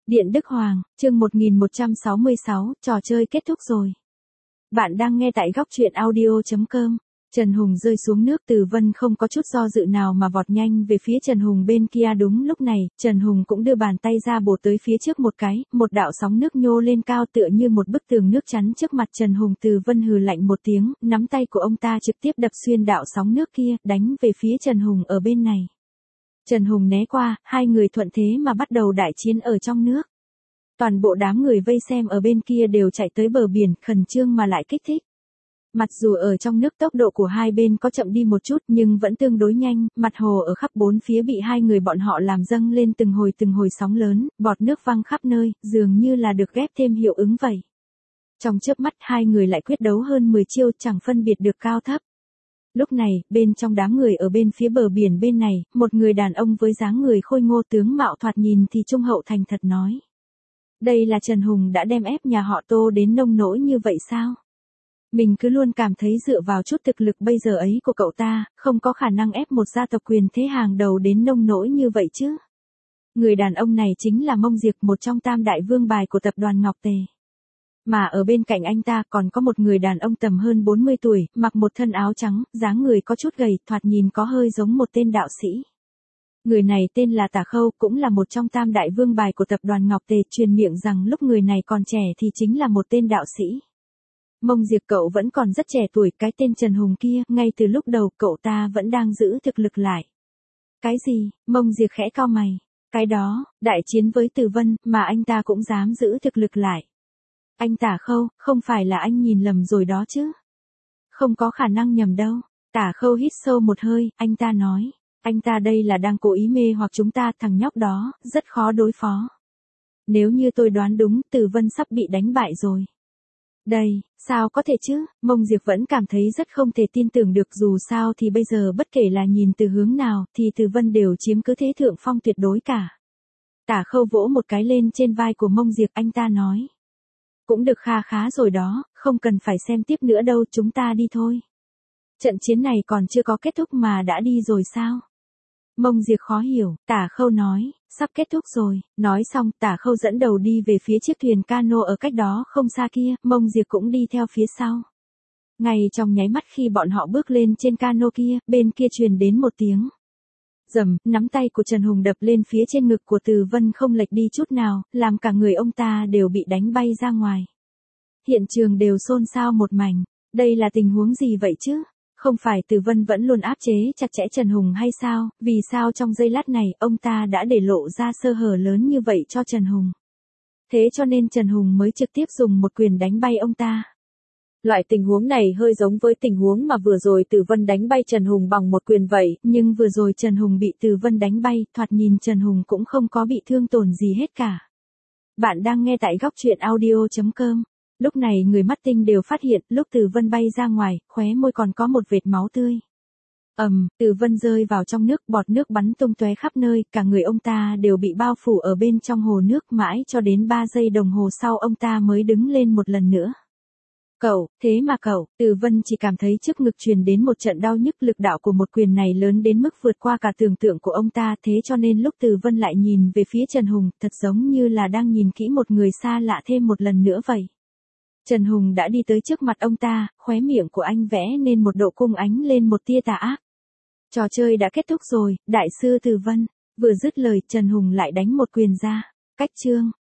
Điện Đức Hoàng, chương 1166, trò chơi kết thúc rồi. Bạn đang nghe tại góc truyện audio.com. Trần Hùng rơi xuống nước, Từ Vân không có chút do dự nào mà vọt nhanh về phía Trần Hùng bên kia. Đúng lúc này, Trần Hùng cũng đưa bàn tay ra bổ tới phía trước một cái, một đạo sóng nước nhô lên cao tựa như một bức tường nước chắn trước mặt Trần Hùng. Từ Vân hừ lạnh một tiếng, nắm tay của ông ta trực tiếp đập xuyên đạo sóng nước kia, đánh về phía Trần Hùng ở bên này. Trần Hùng né qua, hai người thuận thế mà bắt đầu đại chiến ở trong nước. Toàn bộ đám người vây xem ở bên kia đều chạy tới bờ biển, khẩn trương mà lại kích thích. Mặc dù ở trong nước tốc độ của hai bên có chậm đi một chút nhưng vẫn tương đối nhanh, mặt hồ ở khắp bốn phía bị hai người bọn họ làm dâng lên từng hồi sóng lớn, bọt nước văng khắp nơi, dường như là được ghép thêm hiệu ứng vậy. Trong chớp mắt hai người lại quyết đấu hơn 10 chiêu, chẳng phân biệt được cao thấp. Lúc này, bên trong đám người ở bên phía bờ biển bên này, một người đàn ông với dáng người khôi ngô tướng mạo thoạt nhìn thì trung hậu thành thật nói. Đây là Trần Hùng đã đem ép nhà họ Tô đến nông nỗi như vậy sao? Mình cứ luôn cảm thấy dựa vào chút thực lực bây giờ ấy của cậu ta, không có khả năng ép một gia tộc quyền thế hàng đầu đến nông nỗi như vậy chứ. Người đàn ông này chính là Mông Diệp, một trong tam đại vương bài của tập đoàn Ngọc Tề. Mà ở bên cạnh anh ta còn có một người đàn ông tầm hơn 40 tuổi, mặc một thân áo trắng, dáng người có chút gầy, thoạt nhìn có hơi giống một tên đạo sĩ. Người này tên là Tả Khâu, cũng là một trong tam đại vương bài của tập đoàn Ngọc Tề, truyền miệng rằng lúc người này còn trẻ thì chính là một tên đạo sĩ. Mông Diệp, cậu vẫn còn rất trẻ tuổi, cái tên Trần Hùng kia, ngay từ lúc đầu cậu ta vẫn đang giữ thực lực lại. Cái gì? Mông Diệp khẽ cau mày. Cái đó, đại chiến với Từ Vân, mà anh ta cũng dám giữ thực lực lại. Anh Tả Khâu, không phải là anh nhìn lầm rồi đó chứ? Không có khả năng nhầm đâu. Tả Khâu hít sâu một hơi, anh ta nói. Anh ta đây là đang cố ý mê hoặc chúng ta, thằng nhóc đó, rất khó đối phó. Nếu như tôi đoán đúng, Từ Vân sắp bị đánh bại rồi. Đây, sao có thể chứ? Mông Diệp vẫn cảm thấy rất không thể tin tưởng được, dù sao thì bây giờ bất kể là nhìn từ hướng nào thì Từ Vân đều chiếm cứ thế thượng phong tuyệt đối cả. Tả Khâu vỗ một cái lên trên vai của Mông Diệp, anh ta nói. Cũng được kha khá rồi đó, không cần phải xem tiếp nữa đâu, chúng ta đi thôi. Trận chiến này còn chưa có kết thúc mà đã đi rồi sao? Mông Diệp khó hiểu, Tả Khâu nói, sắp kết thúc rồi. Nói xong, Tả Khâu dẫn đầu đi về phía chiếc thuyền cano ở cách đó không xa kia, Mông Diệp cũng đi theo phía sau. Ngay trong nháy mắt khi bọn họ bước lên trên cano kia, bên kia truyền đến một tiếng. Rầm, nắm tay của Trần Hùng đập lên phía trên ngực của Từ Vân không lệch đi chút nào, làm cả người ông ta đều bị đánh bay ra ngoài. Hiện trường đều xôn xao một mảnh, đây là tình huống gì vậy chứ? Không phải Từ Vân vẫn luôn áp chế chặt chẽ Trần Hùng hay sao? Vì sao trong giây lát này ông ta đã để lộ ra sơ hở lớn như vậy cho Trần Hùng? Thế cho nên Trần Hùng mới trực tiếp dùng một quyền đánh bay ông ta. Loại tình huống này hơi giống với tình huống mà vừa rồi Từ Vân đánh bay Trần Hùng bằng một quyền vậy, nhưng vừa rồi Trần Hùng bị Từ Vân đánh bay, thoạt nhìn Trần Hùng cũng không có bị thương tổn gì hết cả. Bạn đang nghe tại góc truyện audio.com. Lúc này người mắt tinh đều phát hiện, lúc Từ Vân bay ra ngoài, khóe môi còn có một vệt máu tươi. Từ Vân rơi vào trong nước, bọt nước bắn tung tóe khắp nơi, cả người ông ta đều bị bao phủ ở bên trong hồ nước, mãi cho đến 3 giây đồng hồ sau ông ta mới đứng lên một lần nữa. Cậu, thế mà cậu, Từ Vân chỉ cảm thấy trước ngực truyền đến một trận đau nhức, lực đạo của một quyền này lớn đến mức vượt qua cả tưởng tượng của ông ta, thế cho nên lúc Từ Vân lại nhìn về phía Trần Hùng, thật giống như là đang nhìn kỹ một người xa lạ thêm một lần nữa vậy. Trần Hùng đã đi tới trước mặt ông ta, khóe miệng của anh vẽ nên một độ cung ánh lên một tia tà ác. Trò chơi đã kết thúc rồi, đại sư Từ Vân. Vừa dứt lời, Trần Hùng lại đánh một quyền ra. Cách chương.